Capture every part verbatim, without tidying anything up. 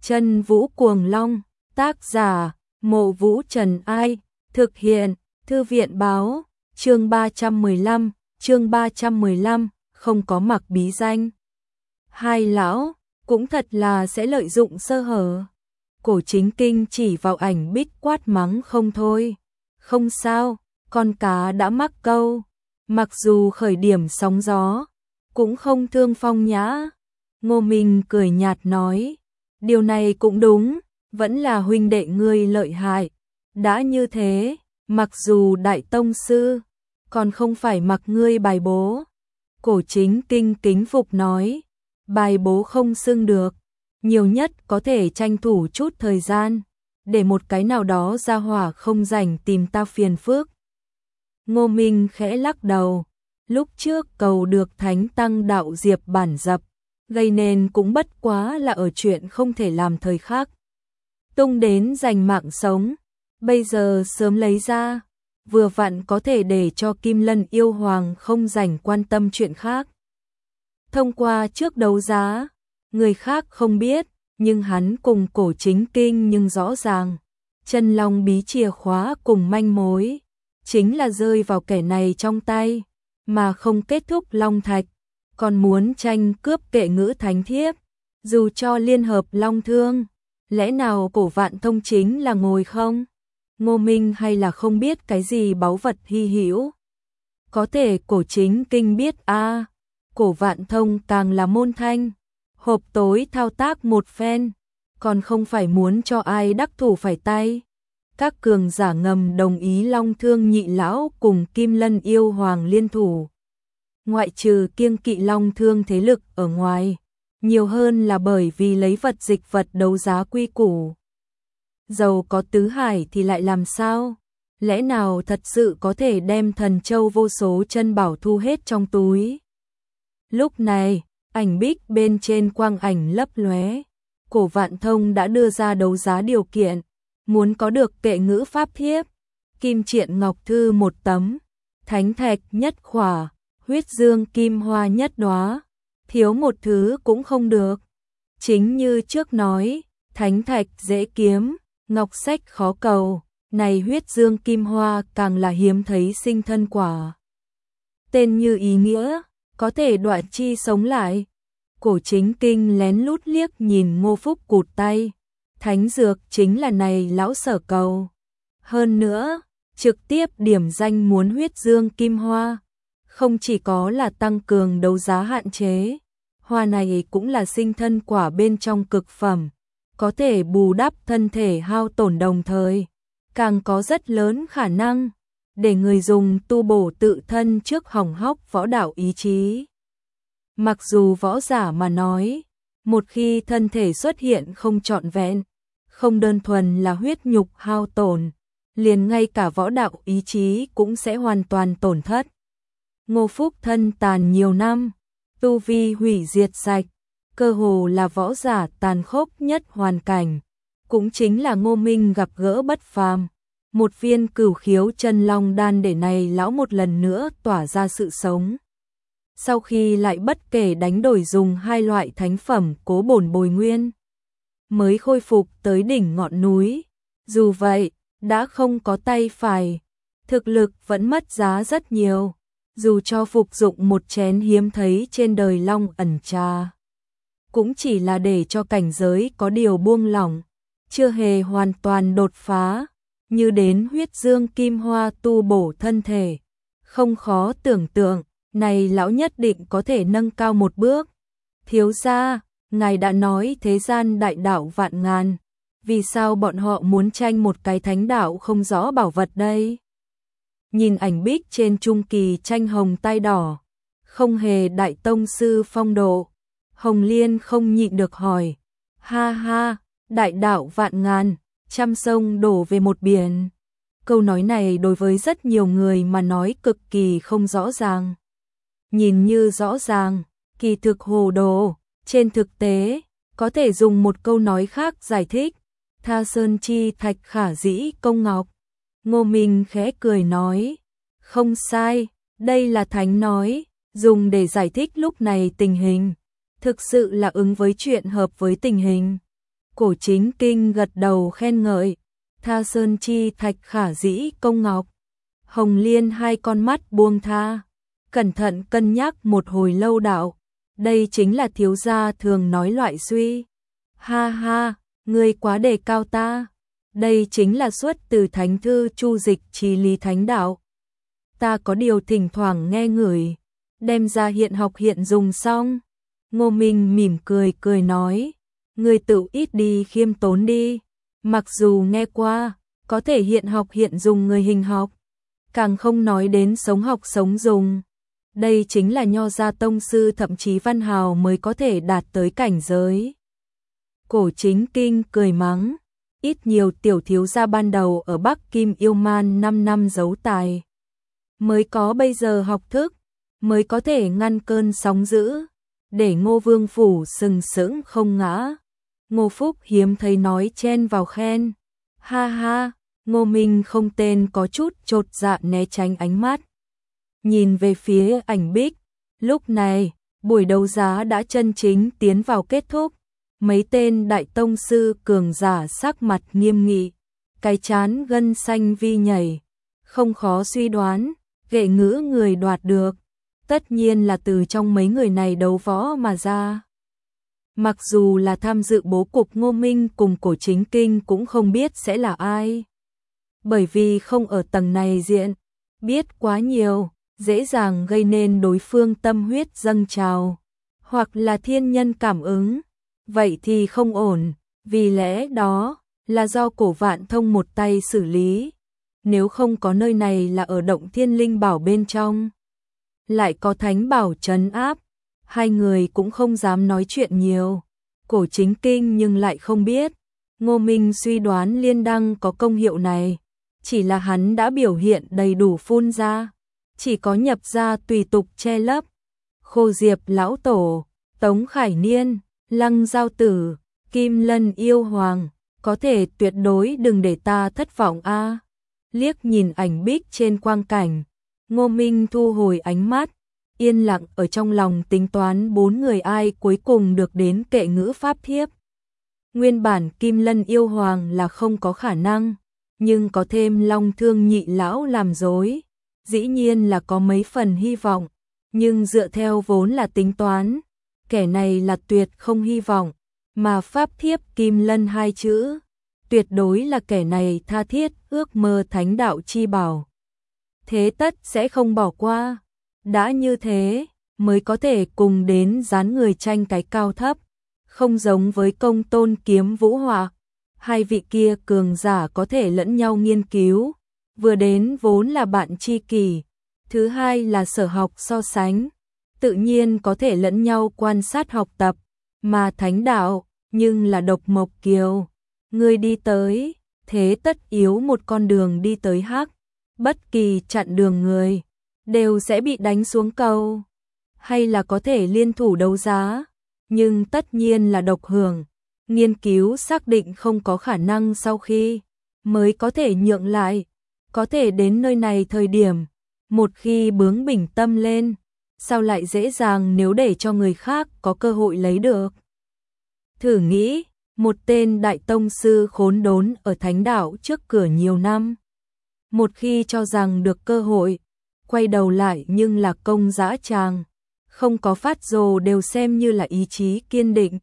Chân Vũ Cuồng Long, tác giả, Mộ Vũ Trần Ai, thực hiện, Thư viện báo, chương ba trăm mười lăm, chương ba trăm mười lăm, không có mặc bí danh. Hai lão, cũng thật là sẽ lợi dụng sơ hở. Cổ Chính Kinh chỉ vào ảnh Bích quát mắng không thôi. Không sao, con cá đã mắc câu. Mặc dù khởi điểm sóng gió, cũng không thương phong nhã. Ngô Minh cười nhạt nói, điều này cũng đúng, vẫn là huynh đệ ngươi lợi hại. Đã như thế, mặc dù đại tông sư, còn không phải mặc ngươi bài bố. Cổ Chính Kinh kính phục nói, bài bố không xưng được, nhiều nhất có thể tranh thủ chút thời gian, để một cái nào đó ra hỏa không rảnh tìm ta phiền phức. Ngô Minh khẽ lắc đầu, lúc trước cầu được thánh tăng đạo diệp bản dập, gây nên cũng bất quá là ở chuyện không thể làm thời khắc. Tung đến giành mạng sống, bây giờ sớm lấy ra, vừa vặn có thể để cho Kim Lân yêu hoàng không rảnh quan tâm chuyện khác. Thông qua trước đấu giá, người khác không biết, nhưng hắn cùng Cổ Chính Kinh nhưng rõ ràng, chân long bí chìa khóa cùng manh mối, chính là rơi vào kẻ này trong tay, mà không kết thúc long thạch, còn muốn tranh cướp kệ ngữ thánh thiếp, dù cho liên hợp long thương, lẽ nào Cổ Vạn Thông chính là ngồi không? Ngô Minh hay là không biết cái gì báu vật hy hữu? Có thể Cổ Chính Kinh biết a, à, Cổ Vạn Thông càng là môn thanh, hộp tối thao tác một phen, còn không phải muốn cho ai đắc thủ phải tay. Các cường giả ngầm đồng ý Long Thương nhị lão cùng Kim Lân yêu hoàng liên thủ. Ngoại trừ kiêng kỵ Long Thương thế lực ở ngoài, nhiều hơn là bởi vì lấy vật dịch vật đấu giá quy củ. Dầu có tứ hải thì lại làm sao? Lẽ nào thật sự có thể đem thần châu vô số chân bảo thu hết trong túi? Lúc này, ảnh Bích bên trên quang ảnh lấp lóe, Cổ Vạn Thông đã đưa ra đấu giá điều kiện, muốn có được kệ ngữ pháp thiếp, kim triện ngọc thư một tấm, thánh thạch nhất khỏa, huyết dương kim hoa nhất đóa, thiếu một thứ cũng không được. Chính như trước nói, thánh thạch dễ kiếm, ngọc sách khó cầu, này huyết dương kim hoa càng là hiếm thấy sinh thân quả. Tên như ý nghĩa, có thể đoạn chi sống lại. Cổ Chính Kinh lén lút liếc nhìn Ngô Phúc cụt tay, thánh dược chính là này lão sở cầu. Hơn nữa, trực tiếp điểm danh muốn huyết dương kim hoa, không chỉ có là tăng cường đấu giá hạn chế, hoa này cũng là sinh thân quả bên trong cực phẩm, có thể bù đắp thân thể hao tổn đồng thời, càng có rất lớn khả năng để người dùng tu bổ tự thân trước hỏng hóc võ đạo ý chí. Mặc dù võ giả mà nói, một khi thân thể xuất hiện không trọn vẹn, không đơn thuần là huyết nhục hao tổn, liền ngay cả võ đạo ý chí cũng sẽ hoàn toàn tổn thất. Ngô Phúc thân tàn nhiều năm, tu vi hủy diệt sạch, cơ hồ là võ giả tàn khốc nhất hoàn cảnh, cũng chính là Ngô Minh gặp gỡ bất phàm, một viên cửu khiếu chân long đan để này lão một lần nữa tỏa ra sự sống. Sau khi lại bất kể đánh đổi dùng hai loại thánh phẩm cố bổn bồi nguyên, mới khôi phục tới đỉnh ngọn núi. Dù vậy, đã không có tay phải, thực lực vẫn mất giá rất nhiều, dù cho phục dụng một chén hiếm thấy trên đời long ẩn trà, cũng chỉ là để cho cảnh giới có điều buông lỏng, chưa hề hoàn toàn đột phá, như đến huyết dương kim hoa tu bổ thân thể. Không khó tưởng tượng, này lão nhất định có thể nâng cao một bước. Thiếu gia, ngài đã nói thế gian đại đạo vạn ngàn, vì sao bọn họ muốn tranh một cái thánh đạo không rõ bảo vật đây? Nhìn ảnh Bích trên trung kỳ tranh hồng tai đỏ, không hề đại tông sư phong độ, Hồng Liên không nhịn được hỏi, ha ha, đại đạo vạn ngàn, trăm sông đổ về một biển. Câu nói này đối với rất nhiều người mà nói cực kỳ không rõ ràng. Nhìn như rõ ràng, kỳ thực hồ đồ, trên thực tế, có thể dùng một câu nói khác giải thích, tha sơn chi thạch khả dĩ công ngọc. Ngô Minh khẽ cười nói, không sai, đây là thánh nói, dùng để giải thích lúc này tình hình, thực sự là ứng với chuyện hợp với tình hình. Cổ Chính Kinh gật đầu khen ngợi, tha sơn chi thạch khả dĩ công ngọc. Hồng Liên hai con mắt buông tha, cẩn thận cân nhắc một hồi lâu đạo, đây chính là thiếu gia thường nói loại suy. Ha ha, ngươi quá đề cao ta, đây chính là xuất từ thánh thư chu dịch trì lý thánh đạo. Ta có điều thỉnh thoảng nghe ngửi, đem ra hiện học hiện dùng xong. Ngô Minh mỉm cười cười nói, ngươi tự ít đi khiêm tốn đi, mặc dù nghe qua, có thể hiện học hiện dùng người hình học, càng không nói đến sống học sống dùng. Đây chính là nho gia tông sư thậm chí văn hào mới có thể đạt tới cảnh giới. Cổ Chính Kinh cười mắng, ít nhiều tiểu thiếu gia ban đầu ở Bắc Kim Yêu Man năm năm giấu tài, mới có bây giờ học thức, mới có thể ngăn cơn sóng dữ, để Ngô Vương phủ sừng sững không ngã. Ngô Phúc hiếm thấy nói chen vào khen, ha ha. Ngô Minh không tên có chút chột dạ né tránh ánh mắt, nhìn về phía Ảnh Bích. Lúc này, buổi đấu giá đã chân chính tiến vào kết thúc. Mấy tên đại tông sư cường giả sắc mặt nghiêm nghị, cái chán gân xanh vi nhảy, không khó suy đoán, ghệ ngữ người đoạt được, tất nhiên là từ trong mấy người này đấu võ mà ra. Mặc dù là tham dự bố cục, Ngô Minh cùng Cổ Chính Kinh cũng không biết sẽ là ai. Bởi vì không ở tầng này diện, biết quá nhiều, dễ dàng gây nên đối phương tâm huyết dâng trào, hoặc là thiên nhân cảm ứng, vậy thì không ổn, vì lẽ đó là do Cổ Vạn Thông một tay xử lý. Nếu không có nơi này là ở động Thiên Linh Bảo bên trong, lại có Thánh Bảo trấn áp, hai người cũng không dám nói chuyện nhiều. Cổ Chính Kinh nhưng lại không biết, Ngô Minh suy đoán liên đăng có công hiệu này, chỉ là hắn đã biểu hiện đầy đủ phun ra, chỉ có nhập ra tùy tục che lấp. Khô Diệp lão tổ, Tống Khải Niên, Lăng Giao Tử, Kim Lân yêu hoàng, có thể tuyệt đối đừng để ta thất vọng a. Liếc nhìn Ảnh Bích trên quang cảnh, Ngô Minh thu hồi ánh mắt, yên lặng ở trong lòng tính toán bốn người ai cuối cùng được đến kệ ngữ pháp thiếp. Nguyên bản Kim Lân yêu hoàng là không có khả năng, nhưng có thêm Long Thương nhị lão làm dối, dĩ nhiên là có mấy phần hy vọng, nhưng dựa theo vốn là tính toán, kẻ này là tuyệt không hy vọng, mà pháp thiếp Kim Lân hai chữ, tuyệt đối là kẻ này tha thiết ước mơ thánh đạo chi bảo. Thế tất sẽ không bỏ qua, đã như thế mới có thể cùng đến dán người tranh cái cao thấp, không giống với Công Tôn Kiếm Vũ Họa. Hai vị kia cường giả có thể lẫn nhau nghiên cứu, vừa đến vốn là bạn tri kỷ, thứ hai là sở học so sánh, tự nhiên có thể lẫn nhau quan sát học tập, mà thánh đạo, nhưng là độc mộc kiều. Người đi tới, thế tất yếu một con đường đi tới hắc, bất kỳ chặn đường người, đều sẽ bị đánh xuống cầu, hay là có thể liên thủ đấu giá, nhưng tất nhiên là độc hưởng. Nghiên cứu xác định không có khả năng sau khi mới có thể nhượng lại, có thể đến nơi này thời điểm, một khi bướng bỉnh tâm lên, sao lại dễ dàng nếu để cho người khác có cơ hội lấy được. Thử nghĩ, một tên đại tông sư khốn đốn ở thánh đạo trước cửa nhiều năm, một khi cho rằng được cơ hội, quay đầu lại nhưng là công dã tràng, không có phát rồ đều xem như là ý chí kiên định.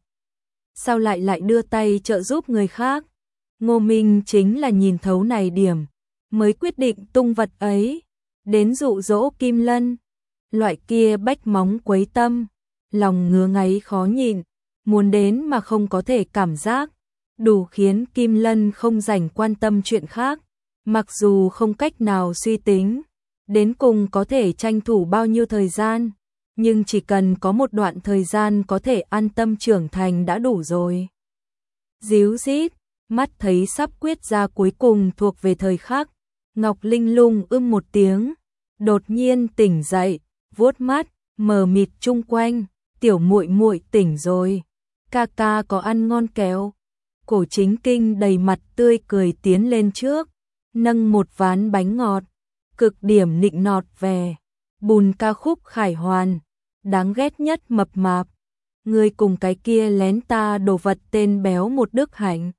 Sao lại lại đưa tay trợ giúp người khác? Ngô Minh chính là nhìn thấu này điểm, mới quyết định tung vật ấy, đến dụ dỗ Kim Lân. Loại kia bách móng quấy tâm, lòng ngứa ngáy khó nhịn, muốn đến mà không có thể cảm giác, đủ khiến Kim Lân không rảnh quan tâm chuyện khác, mặc dù không cách nào suy tính, đến cùng có thể tranh thủ bao nhiêu thời gian. Nhưng chỉ cần có một đoạn thời gian có thể an tâm trưởng thành đã đủ rồi. Díu dít, mắt thấy sắp quyết ra cuối cùng thuộc về thời khắc, Ngọc Linh Lung ưm một tiếng, đột nhiên tỉnh dậy, vuốt mắt, mờ mịt chung quanh, tiểu muội muội tỉnh rồi, ca ca có ăn ngon kéo. Cổ Chính Kinh đầy mặt tươi cười tiến lên trước, nâng một ván bánh ngọt, cực điểm nịnh nọt về, bùn ca khúc khải hoàn. Đáng ghét nhất mập mạp. ngươi cùng cái kia lén ta đồ vật tên béo một đức hạnh.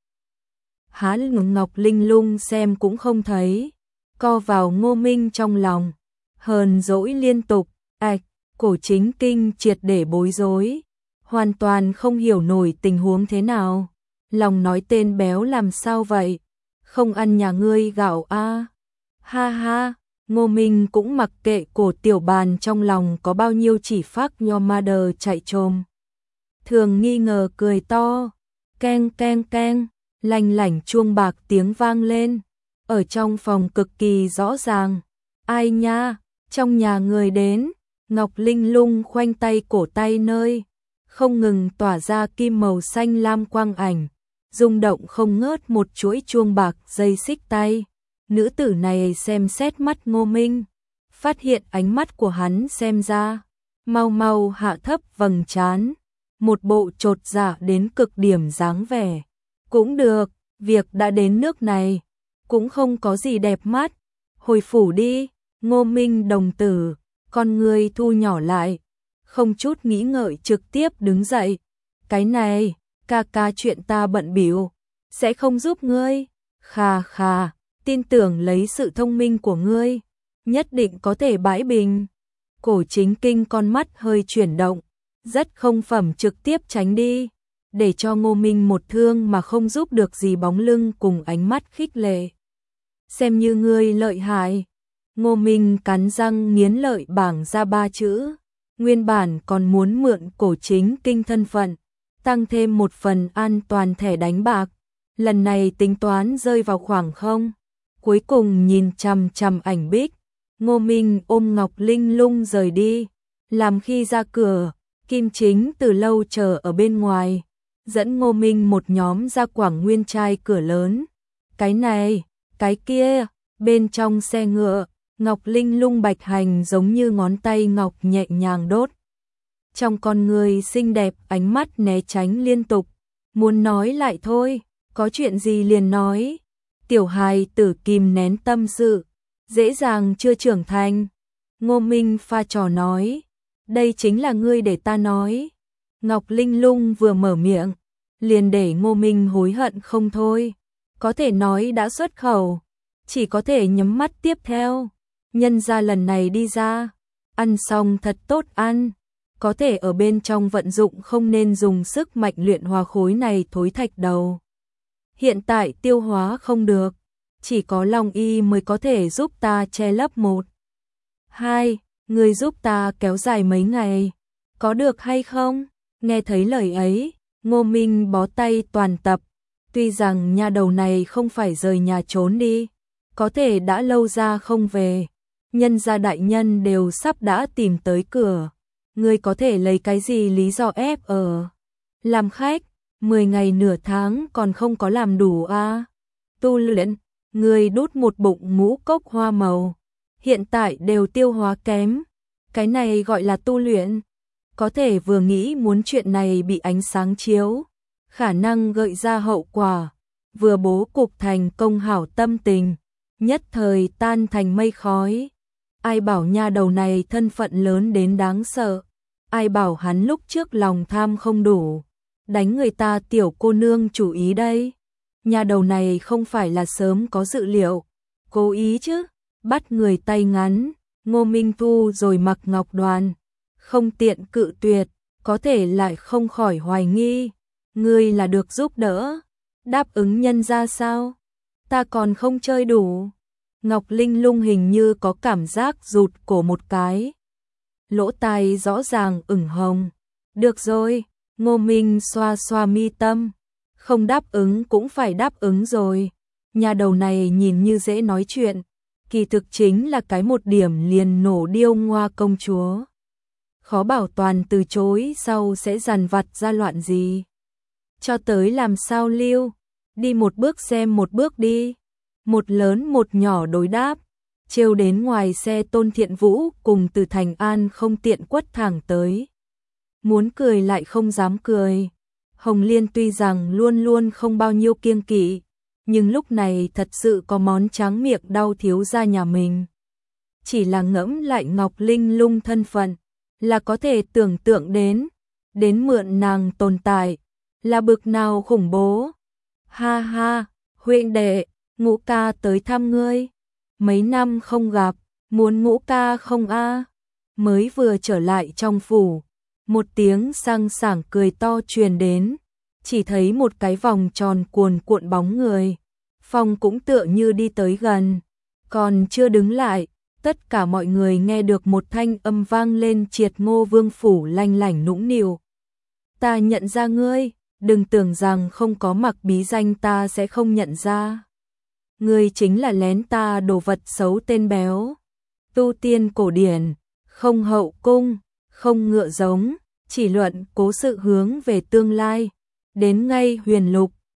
Há Ngọc Linh Lung xem cũng không thấy, co vào Ngô Minh trong lòng, hờn dỗi liên tục, ạch, Cổ Chính Kinh triệt để bối rối, hoàn toàn không hiểu nổi tình huống thế nào. Lòng nói tên béo làm sao vậy, không ăn nhà ngươi gạo a à? Ha ha, Ngô Minh cũng mặc kệ Cổ Tiểu Bàn trong lòng có bao nhiêu chỉ phác nho ma đờ chạy trồm. Thường nghi ngờ cười to, keng keng keng, lanh lảnh chuông bạc tiếng vang lên, ở trong phòng cực kỳ rõ ràng. Ai nha, trong nhà người đến. Ngọc Linh Lung khoanh tay cổ tay nơi, không ngừng tỏa ra kim màu xanh lam quang ảnh, rung động không ngớt một chuỗi chuông bạc dây xích tay. Nữ tử này xem xét mắt Ngô Minh, phát hiện ánh mắt của hắn xem ra, mau mau hạ thấp vầng trán, một bộ chột dạ đến cực điểm dáng vẻ. Cũng được, việc đã đến nước này, cũng không có gì đẹp mắt, hồi phủ đi. Ngô Minh đồng tử, con người thu nhỏ lại, không chút nghĩ ngợi trực tiếp đứng dậy. Cái này, ca ca chuyện ta bận bịu, sẽ không giúp ngươi. Khà khà, tin tưởng lấy sự thông minh của ngươi, nhất định có thể bãi bình. Cổ Chính Kinh con mắt hơi chuyển động, rất không phẩm trực tiếp tránh đi, để cho Ngô Minh một thương mà không giúp được gì bóng lưng cùng ánh mắt khích lệ. Xem như ngươi lợi hại. Ngô Minh cắn răng nghiến lợi bảng ra ba chữ, nguyên bản còn muốn mượn Cổ Chính Kinh thân phận, tăng thêm một phần an toàn thẻ đánh bạc, lần này tính toán rơi vào khoảng không. Cuối cùng nhìn chằm chằm ảnh bích, Ngô Minh ôm Ngọc Linh Lung rời đi, làm khi ra cửa, Kim Chính từ lâu chờ ở bên ngoài, dẫn Ngô Minh một nhóm ra quảng nguyên trai cửa lớn. Cái này, cái kia, bên trong xe ngựa, Ngọc Linh Lung bạch hành giống như ngón tay ngọc nhẹ nhàng đốt. Trong con người xinh đẹp ánh mắt né tránh liên tục, muốn nói lại thôi, có chuyện gì liền nói. Tiểu hài tử kìm nén tâm sự, dễ dàng chưa trưởng thành. Ngô Minh pha trò nói, đây chính là ngươi để ta nói. Ngọc Linh Lung vừa mở miệng, liền để Ngô Minh hối hận không thôi. Có thể nói đã xuất khẩu, chỉ có thể nhắm mắt tiếp theo. Nhân ra lần này đi ra, ăn xong thật tốt ăn, có thể ở bên trong vận dụng không nên dùng sức mạnh luyện hóa khối này thối thạch đầu. Hiện tại tiêu hóa không được, chỉ có Long Y mới có thể giúp ta che lấp một. Hai, người giúp ta kéo dài mấy ngày, có được hay không? Nghe thấy lời ấy, Ngô Minh bó tay toàn tập, tuy rằng nhà đầu này không phải rời nhà trốn đi, có thể đã lâu ra không về. Nhân gia đại nhân đều sắp đã tìm tới cửa, ngươi có thể lấy cái gì lý do ép ở làm khách, mười ngày nửa tháng còn không có làm đủ à? Tu luyện, ngươi đút một bụng ngũ cốc hoa màu, hiện tại đều tiêu hóa kém, cái này gọi là tu luyện. Có thể vừa nghĩ muốn chuyện này bị ánh sáng chiếu, khả năng gợi ra hậu quả, vừa bố cục thành công hảo tâm tình, nhất thời tan thành mây khói. Ai bảo nha đầu này thân phận lớn đến đáng sợ, ai bảo hắn lúc trước lòng tham không đủ, đánh người ta tiểu cô nương chủ ý đây. Nha đầu này không phải là sớm có dự liệu, cố ý chứ, bắt người tay ngắn. Ngô Minh Thu rồi mặc ngọc đoàn, không tiện cự tuyệt, có thể lại không khỏi hoài nghi, ngươi là được giúp đỡ, đáp ứng nhân ra sao? Ta còn không chơi đủ. Ngọc Linh Lung hình như có cảm giác rụt cổ một cái, lỗ tai rõ ràng ửng hồng. Được rồi, Ngô Minh xoa xoa mi tâm, không đáp ứng cũng phải đáp ứng rồi. Nhà đầu này nhìn như dễ nói chuyện, kỳ thực chính là cái một điểm liền nổ điêu ngoa công chúa. Khó bảo toàn từ chối sau sẽ dằn vặt ra loạn gì. Cho tới làm sao lưu, đi một bước xem một bước đi. Một lớn một nhỏ đối đáp, trêu đến ngoài xe Tôn Thiện Vũ cùng từ Thành An không tiện quất thẳng tới. Muốn cười lại không dám cười. Hồng Liên tuy rằng luôn luôn không bao nhiêu kiêng kỵ, nhưng lúc này thật sự có món tráng miệng đau thiếu gia nhà mình. Chỉ là ngẫm lại Ngọc Linh Lung thân phận, là có thể tưởng tượng đến, đến mượn nàng tồn tại, là bực nào khủng bố. Ha ha, huynh đệ, Ngũ ca tới thăm ngươi. Mấy năm không gặp, muốn Ngũ ca không a? Mới vừa trở lại trong phủ, một tiếng sang sảng cười to truyền đến, chỉ thấy một cái vòng tròn cuồn cuộn bóng người. Phong cũng tựa như đi tới gần, còn chưa đứng lại, tất cả mọi người nghe được một thanh âm vang lên triệt Ngô Vương phủ lanh lảnh nũng nịu. Ta nhận ra ngươi, đừng tưởng rằng không có mặc bí danh ta sẽ không nhận ra. Ngươi chính là lén ta đồ vật xấu tên béo. Tu tiên cổ điển, không hậu cung, không ngựa giống, chỉ luận cố sự hướng về tương lai. Đến ngay huyền lục,